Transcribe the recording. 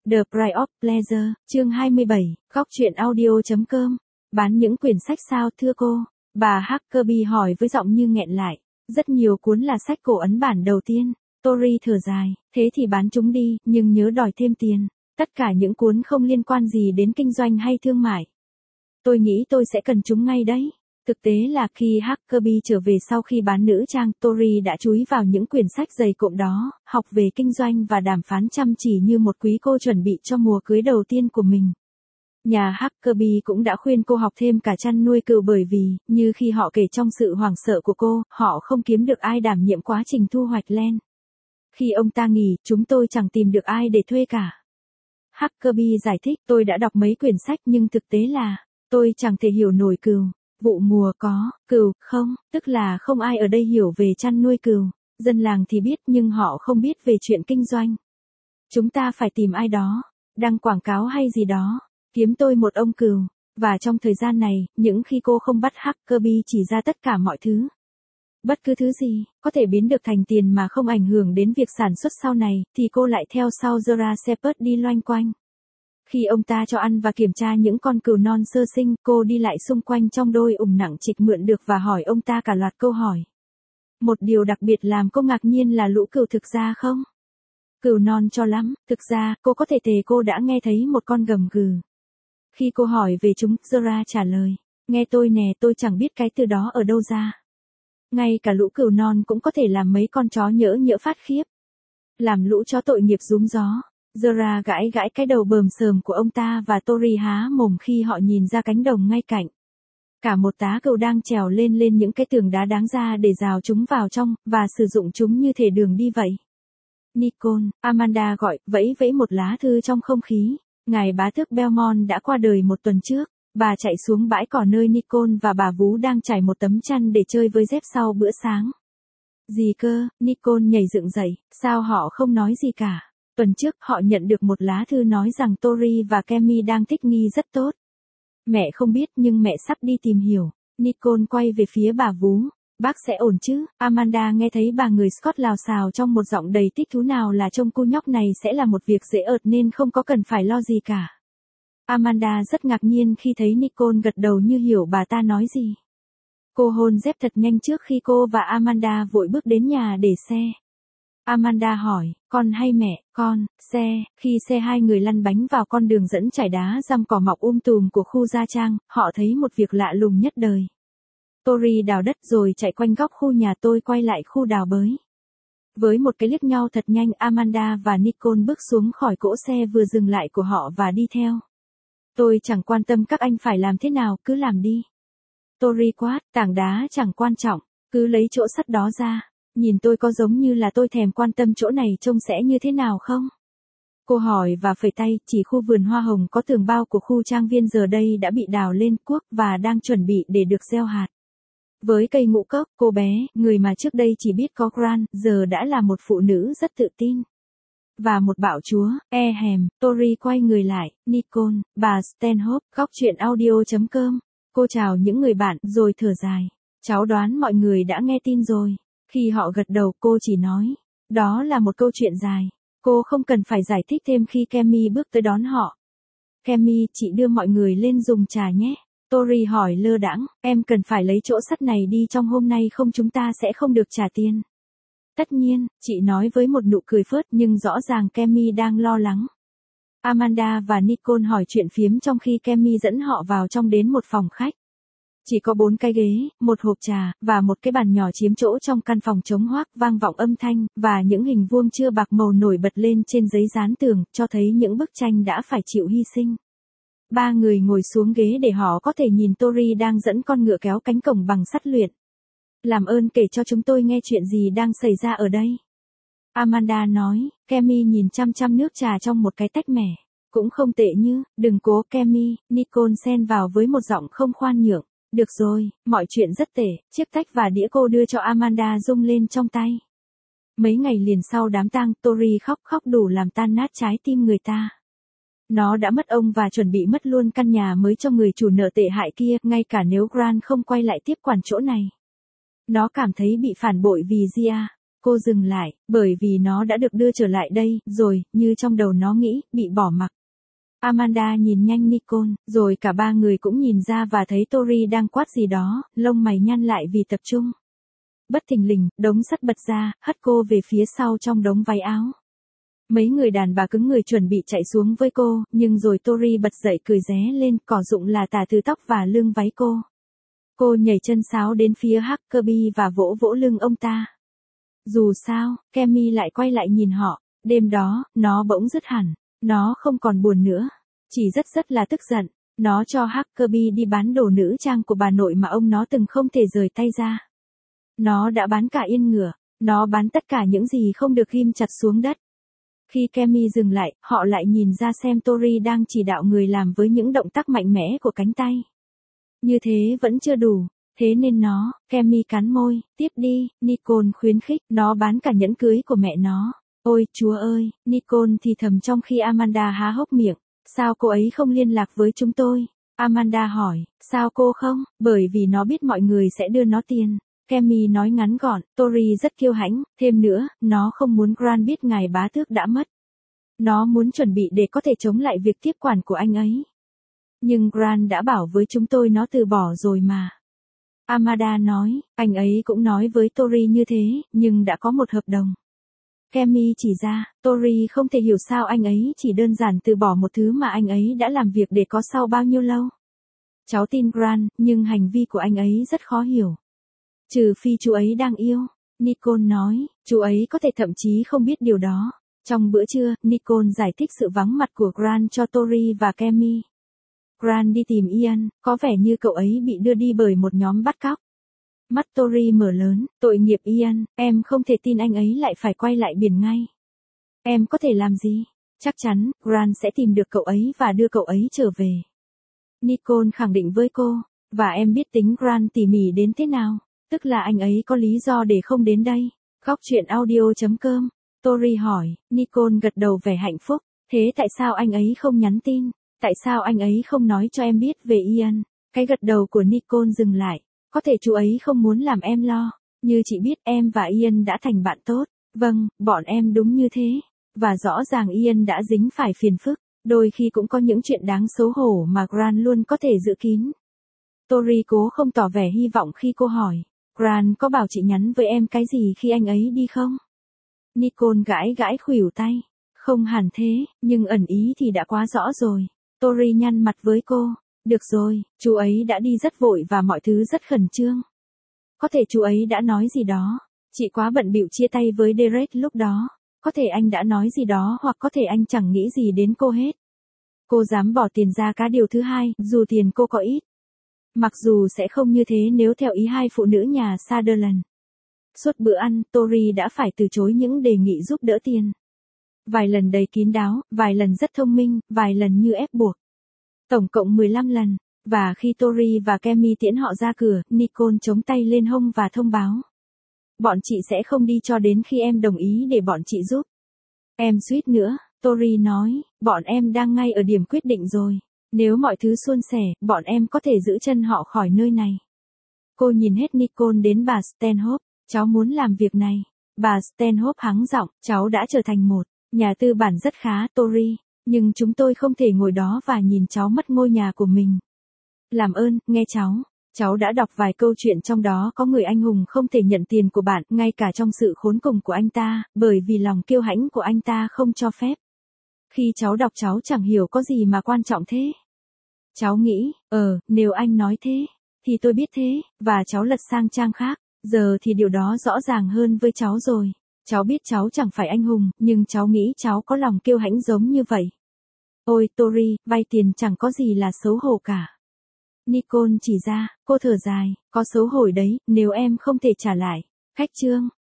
The Price of Pleasure, chương 27, góc truyện audio.com. Bán những quyển sách sao thưa cô? Bà Huckabee hỏi với giọng như nghẹn lại. Rất nhiều cuốn là sách cổ ấn bản đầu tiên. Tori thở dài, thế thì bán chúng đi, nhưng nhớ đòi thêm tiền. Tất cả những cuốn không liên quan gì đến kinh doanh hay thương mại. Tôi nghĩ tôi sẽ cần chúng ngay đấy. Thực tế là khi Huckabee trở về sau khi bán nữ trang, Tori đã chúi vào những quyển sách dày cộm đó, học về kinh doanh và đàm phán chăm chỉ như một quý cô chuẩn bị cho mùa cưới đầu tiên của mình. Nhà Huckabee cũng đã khuyên cô học thêm cả chăn nuôi cừu bởi vì, như khi họ kể trong sự hoảng sợ của cô, họ không kiếm được ai đảm nhiệm quá trình thu hoạch len. Khi ông ta nghỉ, chúng tôi chẳng tìm được ai để thuê cả. Huckabee giải thích, tôi đã đọc mấy quyển sách nhưng thực tế là, tôi chẳng thể hiểu nổi cừu. Vụ mùa có, cừu, không, tức là không ai ở đây hiểu về chăn nuôi cừu. Dân làng thì biết nhưng họ không biết về chuyện kinh doanh. Chúng ta phải tìm ai đó, đăng quảng cáo hay gì đó, kiếm tôi một ông cừu. Và trong thời gian này, những khi cô không bắt Huckabee chỉ ra tất cả mọi thứ. Bất cứ thứ gì, có thể biến được thành tiền mà không ảnh hưởng đến việc sản xuất sau này, thì cô lại theo sau Zora Shepherd đi loanh quanh. Khi ông ta cho ăn và kiểm tra những con cừu non sơ sinh, cô đi lại xung quanh trong đôi ủng nặng trịch mượn được và hỏi ông ta cả loạt câu hỏi. Một điều đặc biệt làm cô ngạc nhiên là lũ cừu thực ra không? Cừu non cho lắm, thực ra, cô có thể thề cô đã nghe thấy một con gầm gừ. Khi cô hỏi về chúng, Zora trả lời, nghe tôi nè, tôi chẳng biết cái từ đó ở đâu ra. Ngay cả lũ cừu non cũng có thể làm mấy con chó nhỡ nhỡ phát khiếp. Làm lũ chó tội nghiệp rúm gió. Zora gãi gãi cái đầu bờm sờm của ông ta và Tori há mồm khi họ nhìn ra cánh đồng ngay cạnh. Cả một tá cừu đang trèo lên những cái tường đá đáng ra để rào chúng vào trong, và sử dụng chúng như thể đường đi vậy. Nicole, Amanda gọi, vẫy vẫy một lá thư trong không khí. Ngài bá tước Belmont đã qua đời một tuần trước. Bà chạy xuống bãi cỏ nơi Nicole và bà vú đang trải một tấm chăn để chơi với dép sau bữa sáng. Gì cơ? Nicole nhảy dựng dậy, sao họ không nói gì cả? Tuần trước, họ nhận được một lá thư nói rằng Tori và Kemi đang thích nghi rất tốt. Mẹ không biết nhưng mẹ sắp đi tìm hiểu. Nicole quay về phía bà vú. Bác sẽ ổn chứ? Amanda nghe thấy bà người Scott lào xào trong một giọng đầy thích thú nào là trông cô nhóc này sẽ là một việc dễ ợt nên không có cần phải lo gì cả. Amanda rất ngạc nhiên khi thấy Nicole gật đầu như hiểu bà ta nói gì. Cô hôn dép thật nhanh trước khi cô và Amanda vội bước đến nhà để xe. Amanda hỏi, con hay mẹ, con, xe, khi xe hai người lăn bánh vào con đường dẫn trải đá răm cỏ mọc tùm của khu gia trang, họ thấy một việc lạ lùng nhất đời. Tori đào đất rồi chạy quanh góc khu nhà tôi quay lại khu đào bới. Với một cái liếc nhau thật nhanh Amanda và Nicole bước xuống khỏi cỗ xe vừa dừng lại của họ và đi theo. Tôi chẳng quan tâm các anh phải làm thế nào, cứ làm đi. Tori quát, tảng đá chẳng quan trọng, cứ lấy chỗ sắt đó ra. Nhìn tôi có giống như là tôi thèm quan tâm chỗ này trông sẽ như thế nào không? Cô hỏi và phẩy tay, chỉ khu vườn hoa hồng có tường bao của khu trang viên giờ đây đã bị đào lên cuốc và đang chuẩn bị để được gieo hạt. Với cây ngũ cốc, cô bé, người mà trước đây chỉ biết có Grant, giờ đã là một phụ nữ rất tự tin. Và một bạo chúa, Tori quay người lại, Nicole, bà Stanhope, góc truyện audio.com. Cô chào những người bạn, rồi thở dài. Cháu đoán mọi người đã nghe tin rồi. Khi họ gật đầu, cô chỉ nói, đó là một câu chuyện dài. Cô không cần phải giải thích thêm khi Kemi bước tới đón họ. Kemi, chị đưa mọi người lên dùng trà nhé. Tori hỏi lơ đãng, em cần phải lấy chỗ sắt này đi trong hôm nay không chúng ta sẽ không được trả tiền. Tất nhiên, chị nói với một nụ cười phớt nhưng rõ ràng Kemi đang lo lắng. Amanda và Nicole hỏi chuyện phiếm trong khi Kemi dẫn họ vào trong đến một phòng khách. Chỉ có 4 cái ghế, một hộp trà, và một cái bàn nhỏ chiếm chỗ trong căn phòng trống hoác vang vọng âm thanh, và những hình vuông chưa bạc màu nổi bật lên trên giấy dán tường, cho thấy những bức tranh đã phải chịu hy sinh. 3 người ngồi xuống ghế để họ có thể nhìn Tori đang dẫn con ngựa kéo cánh cổng bằng sắt luyện. Làm ơn kể cho chúng tôi nghe chuyện gì đang xảy ra ở đây. Amanda nói, Kemi nhìn chăm chăm nước trà trong một cái tách mẻ. Cũng không tệ như, đừng cố Kemi, Nicole xen vào với một giọng không khoan nhượng. Được rồi, mọi chuyện rất tệ, chiếc tách và đĩa cô đưa cho Amanda rung lên trong tay. Mấy ngày liền sau đám tang, Tori khóc đủ làm tan nát trái tim người ta. Nó đã mất ông và chuẩn bị mất luôn căn nhà mới cho người chủ nợ tệ hại kia, ngay cả nếu Grant không quay lại tiếp quản chỗ này. Nó cảm thấy bị phản bội vì Gia. Cô dừng lại, bởi vì nó đã được đưa trở lại đây, rồi, như trong đầu nó nghĩ, bị bỏ mặc. Amanda nhìn nhanh Nicole, rồi cả ba người cũng nhìn ra và thấy Tori đang quát gì đó, lông mày nhăn lại vì tập trung. Bất thình lình, đống sắt bật ra, hất cô về phía sau trong đống váy áo. Mấy người đàn bà cứng người chuẩn bị chạy xuống với cô, nhưng rồi Tori bật dậy cười ré lên, cỏ rụng là tả từ tóc và lưng váy cô. Cô nhảy chân sáo đến phía Huckabee và vỗ vỗ lưng ông ta. Dù sao, Kemi lại quay lại nhìn họ, đêm đó, nó bỗng dứt hẳn, nó không còn buồn nữa, chỉ rất là tức giận, nó cho Huckabee đi bán đồ nữ trang của bà nội mà ông nó từng không thể rời tay ra. Nó đã bán cả yên ngựa, nó bán tất cả những gì không được ghim chặt xuống đất. Khi Kemi dừng lại, họ lại nhìn ra xem Tori đang chỉ đạo người làm với những động tác mạnh mẽ của cánh tay. Như thế vẫn chưa đủ, thế nên Kemi cắn môi, tiếp đi, Nicole khuyến khích, nó bán cả nhẫn cưới của mẹ nó. Ôi, Chúa ơi, Nicole thì thầm trong khi Amanda há hốc miệng, sao cô ấy không liên lạc với chúng tôi? Amanda hỏi, sao cô không? Bởi vì nó biết mọi người sẽ đưa nó tiền. Kemi nói ngắn gọn, Tori rất kiêu hãnh, thêm nữa, nó không muốn Grant biết ngài bá tước đã mất. Nó muốn chuẩn bị để có thể chống lại việc tiếp quản của anh ấy. Nhưng Grant đã bảo với chúng tôi nó từ bỏ rồi mà. Amanda nói, anh ấy cũng nói với Tori như thế, nhưng đã có một hợp đồng. Kemi chỉ ra, Tori không thể hiểu sao anh ấy chỉ đơn giản từ bỏ một thứ mà anh ấy đã làm việc để có sau bao nhiêu lâu. Cháu tin Grant, nhưng hành vi của anh ấy rất khó hiểu. Trừ phi chú ấy đang yêu. Nicole nói, chú ấy có thể thậm chí không biết điều đó. Trong bữa trưa, Nicole giải thích sự vắng mặt của Grant cho Tori và Kemi. Grant đi tìm Ian, có vẻ như cậu ấy bị đưa đi bởi một nhóm bắt cóc. Mắt Tori mở lớn, tội nghiệp Ian, em không thể tin anh ấy lại phải quay lại biển ngay. Em có thể làm gì? Chắc chắn, Grant sẽ tìm được cậu ấy và đưa cậu ấy trở về. Nicole khẳng định với cô, và em biết tính Grant tỉ mỉ đến thế nào, tức là anh ấy có lý do để không đến đây. Góc truyện audio.com. Tori hỏi, Nicole gật đầu vẻ hạnh phúc, thế tại sao anh ấy không nhắn tin? Tại sao anh ấy không nói cho em biết về Ian? Cái gật đầu của Nicole dừng lại. Có thể chú ấy không muốn làm em lo. Như chị biết em và Ian đã thành bạn tốt. Vâng, bọn em đúng như thế. Và rõ ràng Ian đã dính phải phiền phức. Đôi khi cũng có những chuyện đáng xấu hổ mà Grant luôn có thể giữ kín. Tori cố không tỏ vẻ hy vọng khi cô hỏi. Grant có bảo chị nhắn với em cái gì khi anh ấy đi không? Nicole gãi khuỷu tay. Không hẳn thế, nhưng ẩn ý thì đã quá rõ rồi. Tori nhăn mặt với cô. Được rồi, chú ấy đã đi rất vội và mọi thứ rất khẩn trương. Có thể chú ấy đã nói gì đó. Chị quá bận bịu chia tay với Derek lúc đó. Có thể anh đã nói gì đó hoặc có thể anh chẳng nghĩ gì đến cô hết. Cô dám bỏ tiền ra cá điều thứ hai, dù tiền cô có ít. Mặc dù sẽ không như thế nếu theo ý hai phụ nữ nhà Sutherland. Suốt bữa ăn, Tori đã phải từ chối những đề nghị giúp đỡ tiền. Vài lần đầy kín đáo, vài lần rất thông minh, vài lần như ép buộc. Tổng cộng 15 lần. Và khi Tori và Kemi tiễn họ ra cửa, Nicole chống tay lên hông và thông báo. Bọn chị sẽ không đi cho đến khi em đồng ý để bọn chị giúp. Em suýt nữa, Tori nói, bọn em đang ngay ở điểm quyết định rồi. Nếu mọi thứ suôn sẻ, bọn em có thể giữ chân họ khỏi nơi này. Cô nhìn hết Nicole đến bà Stanhope, cháu muốn làm việc này. Bà Stanhope hắng giọng, cháu đã trở thành một nhà tư bản rất khá, Tori. Nhưng chúng tôi không thể ngồi đó và nhìn cháu mất ngôi nhà của mình. Làm ơn, nghe cháu đã đọc vài câu chuyện trong đó có người anh hùng không thể nhận tiền của bạn, ngay cả trong sự khốn cùng của anh ta, bởi vì lòng kiêu hãnh của anh ta không cho phép. Khi cháu đọc cháu chẳng hiểu có gì mà quan trọng thế. Cháu nghĩ, nếu anh nói thế, thì tôi biết thế, và cháu lật sang trang khác, giờ thì điều đó rõ ràng hơn với cháu rồi. Cháu biết cháu chẳng phải anh hùng, nhưng cháu nghĩ cháu có lòng kiêu hãnh giống như vậy. Ôi, Tori, vay tiền chẳng có gì là xấu hổ cả. Nicole chỉ ra, cô thở dài, có xấu hổ đấy, nếu em không thể trả lại. Khách chương.